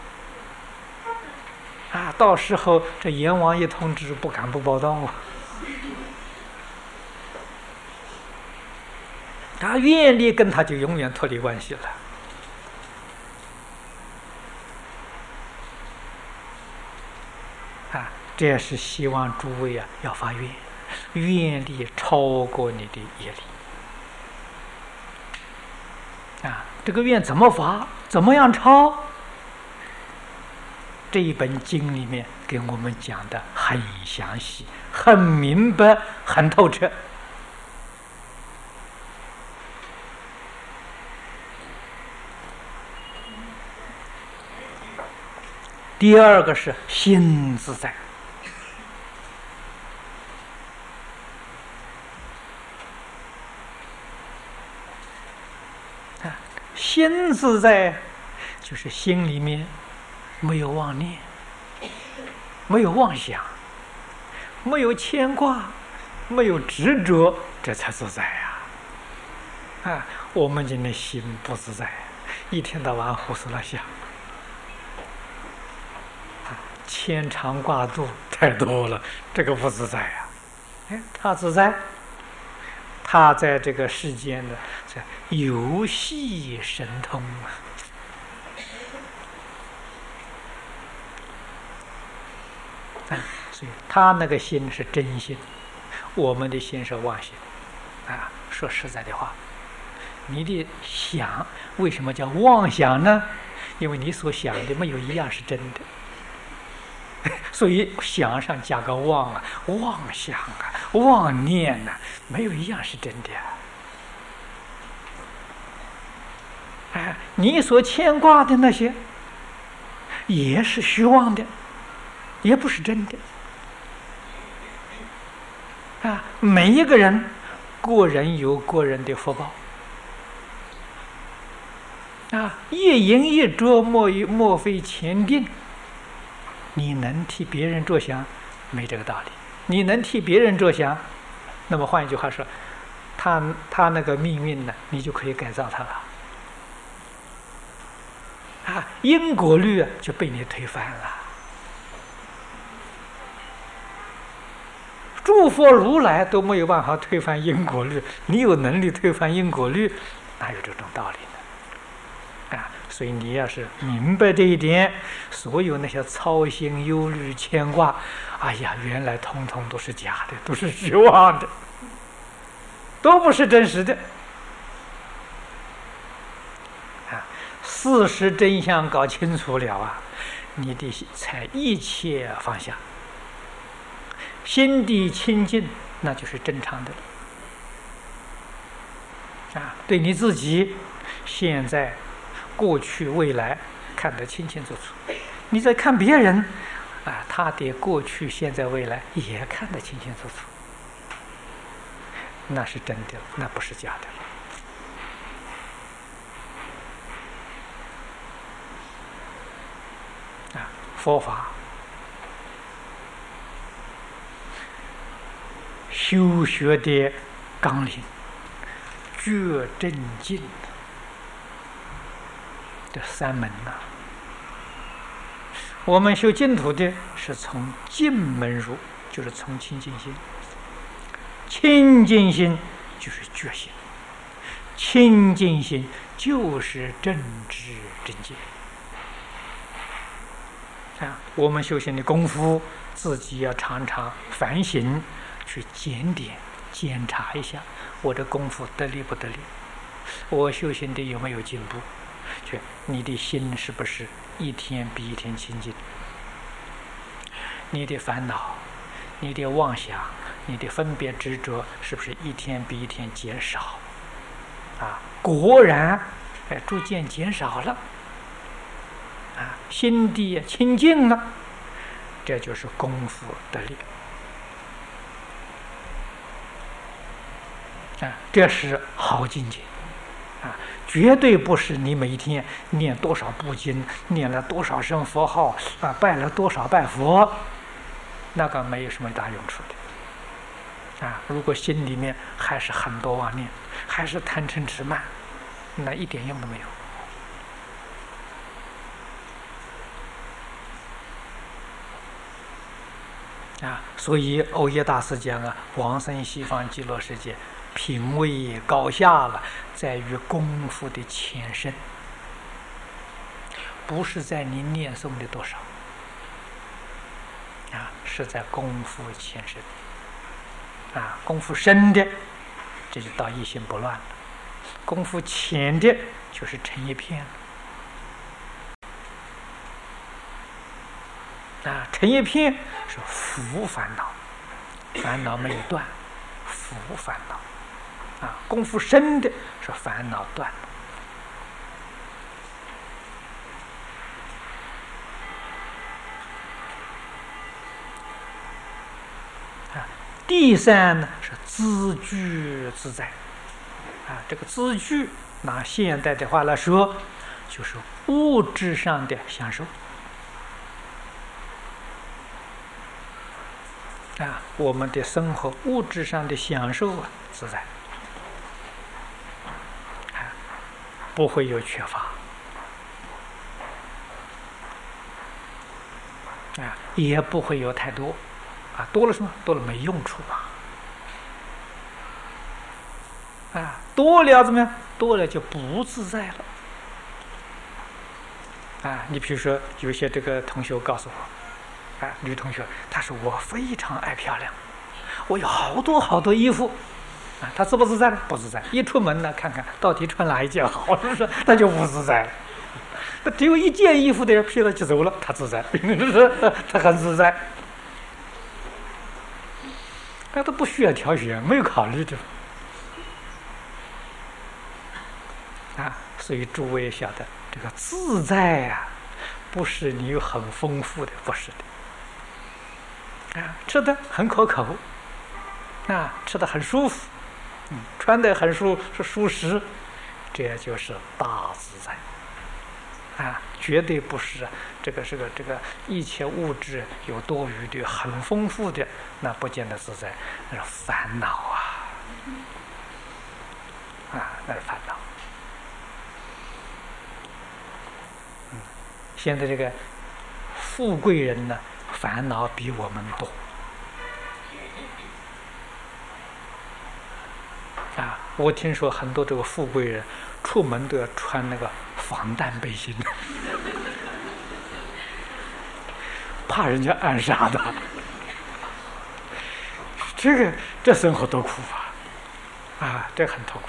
啊！到时候这阎王一通知，不敢不报道他愿力跟他就永远脱离关系了啊！这也是希望诸位要发愿，愿力超过你的业力啊！这个愿怎么发？怎么样超？这一本经里面给我们讲的很详细、很明白、很透彻。 第二个是心自在。心自在，就是心里面没有妄念，没有妄想，没有牵挂，没有执着，这才自在呀！我们今天心不自在，一天到晚胡思乱想，牵肠挂肚太多了，这个不自在呀！他自在。他在这个世间的游戏神通所以他那个心是真心，我们的心是妄心说实在的话，你的想为什么叫妄想呢？因为你所想的没有一样是真的。所以想上加个妄妄想妄念没有一样是真的你所牵挂的那些也是虚妄的，也不是真的每一个人个人有个人的福报一饮一啄莫非前定。你能替别人着想，没这个道理。你能替别人着想，那么换一句话说，他那个命运呢，你就可以改造他了因果律就被你推翻了。诸佛如来都没有办法推翻因果律，你有能力推翻因果律，哪有这种道理呢？所以你要是明白这一点，所有那些操心、忧虑、牵挂，哎呀，原来通通都是假的，都是虚妄的，都不是真实的事实真相搞清楚了你的才一切放下，心地清净，那就是正常的对你自己现在过去未来看得清清楚楚，你在看别人他的过去现在未来也看得清清楚楚，那是真的，那不是假的佛法修学的纲领，觉正净这三门我们修净土的是从净门入，就是从清净心。清净心就是觉心，清净心就是正知正见我们修行的功夫，自己要常常反省，去检点检查一下，我的功夫得力不得力，我修行的有没有进步，就你的心是不是一天比一天清净，你的烦恼，你的妄想，你的分别执着是不是一天比一天减少果然逐渐减少了心地清净了，这就是功夫得力这是好境界绝对不是你每天念多少部经，念了多少声佛号拜了多少拜佛，那个没有什么大用处的如果心里面还是很多妄念，还是贪嗔痴慢，那一点用都没有所以欧耶大师讲往生西方极乐世界品位高下了，在于功夫的浅深，不是在你念诵的多少是在功夫浅深功夫深的这就到一心不乱了，功夫浅的就是成一片了成一片是伏烦恼，烦恼没有断，伏烦恼功夫深的是烦恼断了第三呢是自具自在。这个自具，拿现代的话来说，就是物质上的享受。我们的生活物质上的享受自在，不会有缺乏，也不会有太多，多了什么？多了没用处嘛，多了怎么样？多了就不自在了，你比如说有些这个同学告诉我，女同学，她说我非常爱漂亮，我有好多好多衣服，她自不自在呢？不自在。一出门呢，看看到底穿哪一件好，是不是？那就不自在了。那只有一件衣服的人披了就走了，她自在，她很自在。那都不需要挑选，没有考虑的。所以诸位晓得，这个自在不是你很丰富的，不是的。吃的很可口，吃的很舒服，穿的很舒适，这就是大自在。绝对不是这个一切物质有多余的、很丰富的，那不见得自在，那是烦恼那是烦恼。现在这个富贵人呢，烦恼比我们多。我听说很多这个富贵人出门都要穿那个防弹背心，怕人家暗杀的。这生活多苦这很痛苦。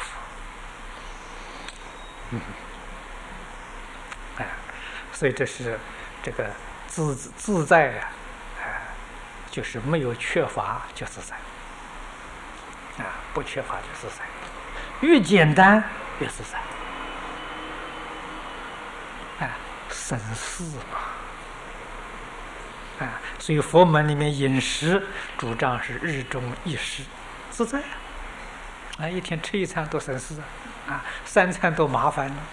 所以这是这个自在就是没有缺乏就自在，不缺乏就自在，越简单越自在，省事嘛，所以佛门里面饮食主张是日中一食，自在一天吃一餐多省事3餐多麻烦了。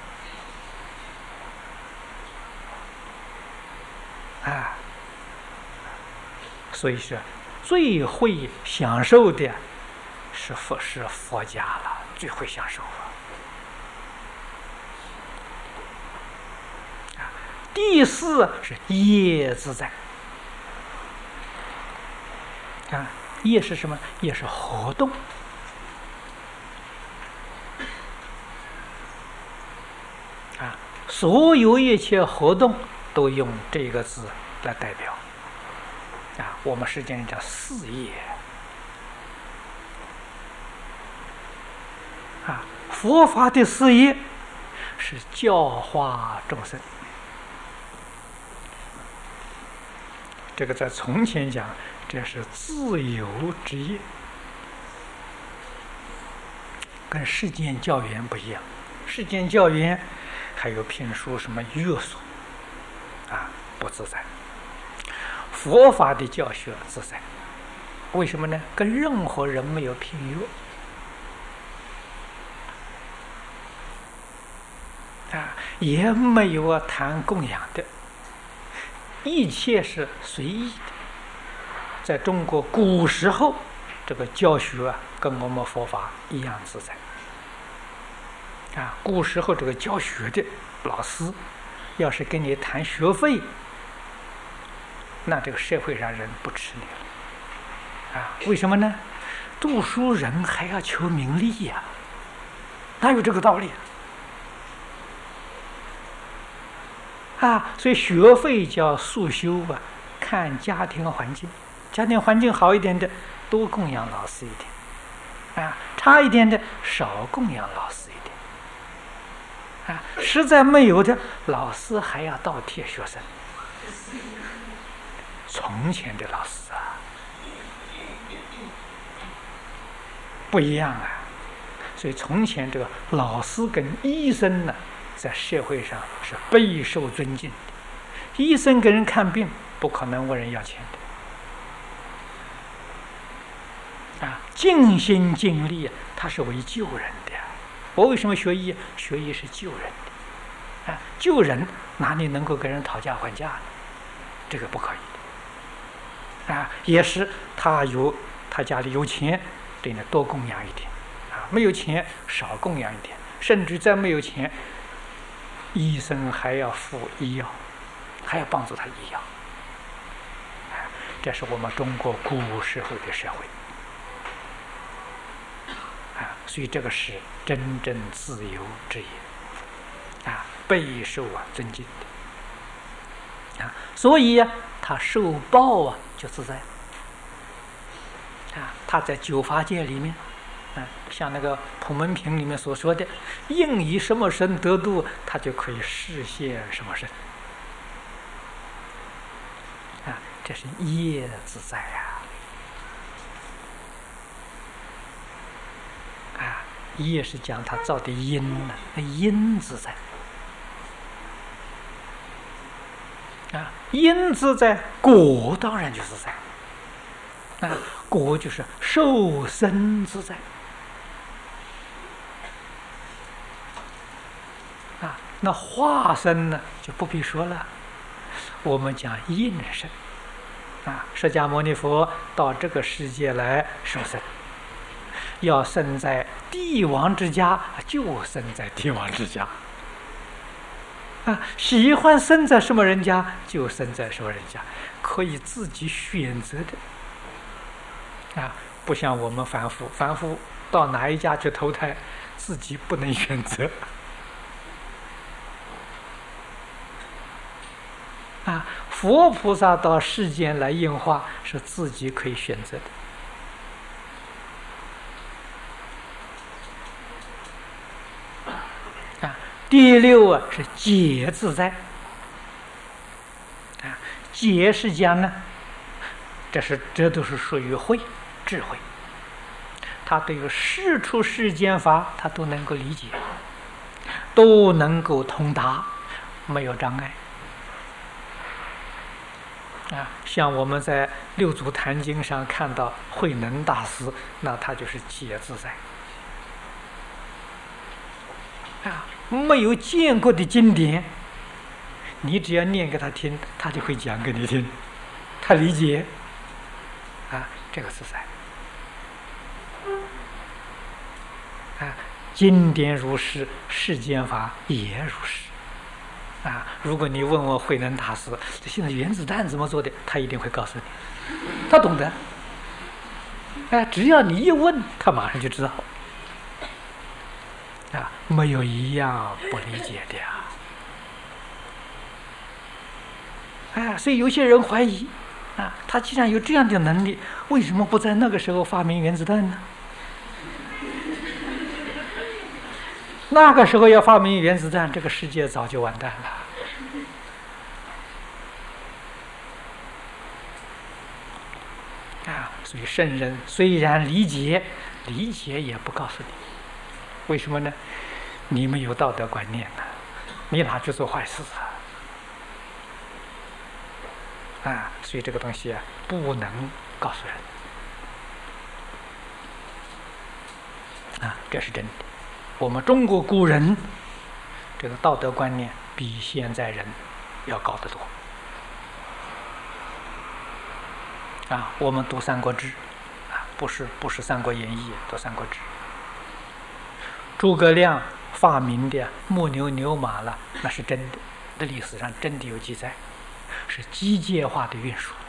所以是最会享受的是佛家了，最会享受第四是业自在业是什么？业是活动所有一切活动都用这个字来代表我们实际上叫事业佛法的事业是教化众生。这个在从前讲，这是自由之业，跟世间教员不一样。世间教员还有评书什么约束不自在。佛法的教学自在，为什么呢？跟任何人没有聘约也没有谈供养的，一切是随意的。在中国古时候，这个教学跟我们佛法一样自在古时候这个教学的老师要是跟你谈学费，那这个社会上人不吃你了为什么呢？读书人还要求名利哪有这个道理所以学费叫速修看家庭环境，家庭环境好一点的多供养老师一点差一点的少供养老师一点实在没有的，老师还要倒贴学生。从前的老师不一样所以从前这个老师跟医生呢，在社会上是备受尊敬的。医生给人看病不可能问人要钱尽心尽力，他是为救人的。我为什么学医？学医是救人的。救人哪里能够跟人讨价还价呢？这个不可以的。也是他家里有钱，对呢多供养一点。没有钱少供养一点，甚至再没有钱，医生还要付医药，还要帮助他医药。这是我们中国古时候的社会。所以这个是真正自由之业，备受尊敬的。所以他受报就自在。他在九法界里面，像那个普门品里面所说的，应以什么身得度，他就可以示现什么身。这是业自在业是讲他造的因呢，因自在。因自在，果当然就自在。果就是受身自在。那化身呢就不必说了，我们讲应身。释迦牟尼佛到这个世界来受身，要生在帝王之家，就生在帝王之家。喜欢生在什么人家，就生在什么人家，可以自己选择的。不像我们凡夫到哪一家去投胎，自己不能选择。佛菩萨到世间来应化，是自己可以选择的。第六是解自在。解是讲呢，这都是属于智慧。他对于世出世间法，他都能够理解，都能够通达，没有障碍。像我们在六祖坛经上看到慧能大师，那他就是解自在。没有见过的经典，你只要念给他听，他就会讲给你听，他理解。这个自在。经典如是，世间法也如是。如果你问我慧能大师现在原子弹怎么做的，他一定会告诉你，他懂得。只要你一问，他马上就知道。没有一样不理解的。所以有些人怀疑，他既然有这样的能力，为什么不在那个时候发明原子弹呢？那个时候要发明原子弹，这个世界早就完蛋了。所以圣人虽然理解也不告诉你，为什么呢？你没有道德观念呢，你哪去做坏事所以这个东西不能告诉人。这是真的。我们中国古人这个道德观念比现在人要高得多。我们读《三国志》，不是《三国演义》，读《三国志》。诸葛亮发明的木牛牛马了，那是真的，在历史上真的有记载，是机械化的运输。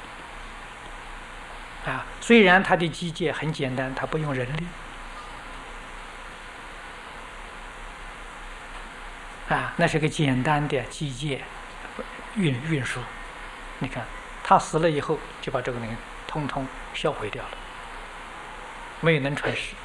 虽然它的机械很简单，它不用人力。那是个简单的机械运输。你看，他死了以后，就把这个人通通销毁掉了，没有能传世。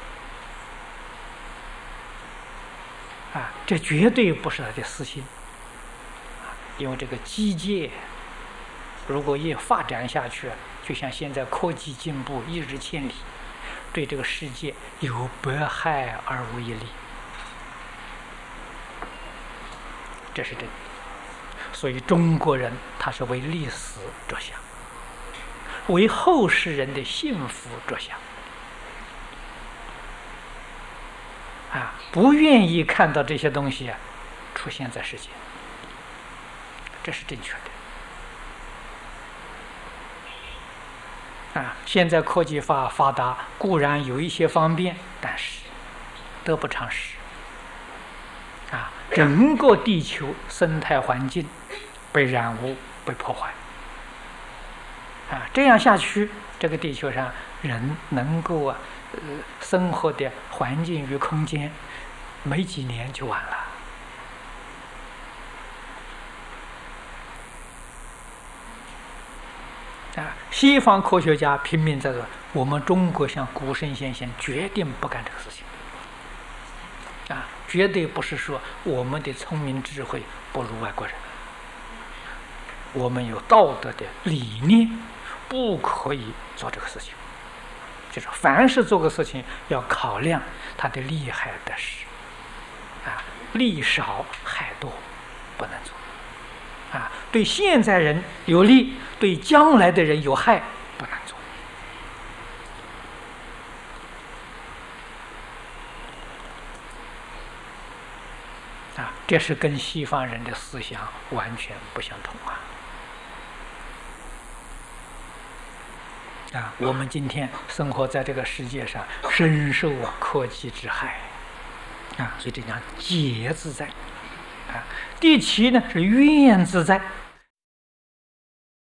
这绝对不是他的私心。因为这个机械如果越发展下去，就像现在科技进步一日千里，对这个世界有百害而无一利。这是真的。所以中国人他是为历史着想， 为后世人的幸福着想不愿意看到这些东西出现在世间，这是正确的现在科技发达，固然有一些方便，但是得不偿失整个地球生态环境被染污、被破坏这样下去，这个地球上人能够生活的环境与空间，没几年就完了西方科学家拼命在说，我们中国像古圣先贤决定不干这个事情绝对不是说我们的聪明智慧不如外国人，我们有道德的理念，不可以做这个事情。就是凡是做个事情要考量它的利害得失利少害多，不能做对现在人有利，对将来的人有害，不能做这是跟西方人的思想完全不相同我们今天生活在这个世界上，深受科技之害所以这讲解自在第七呢是愿自在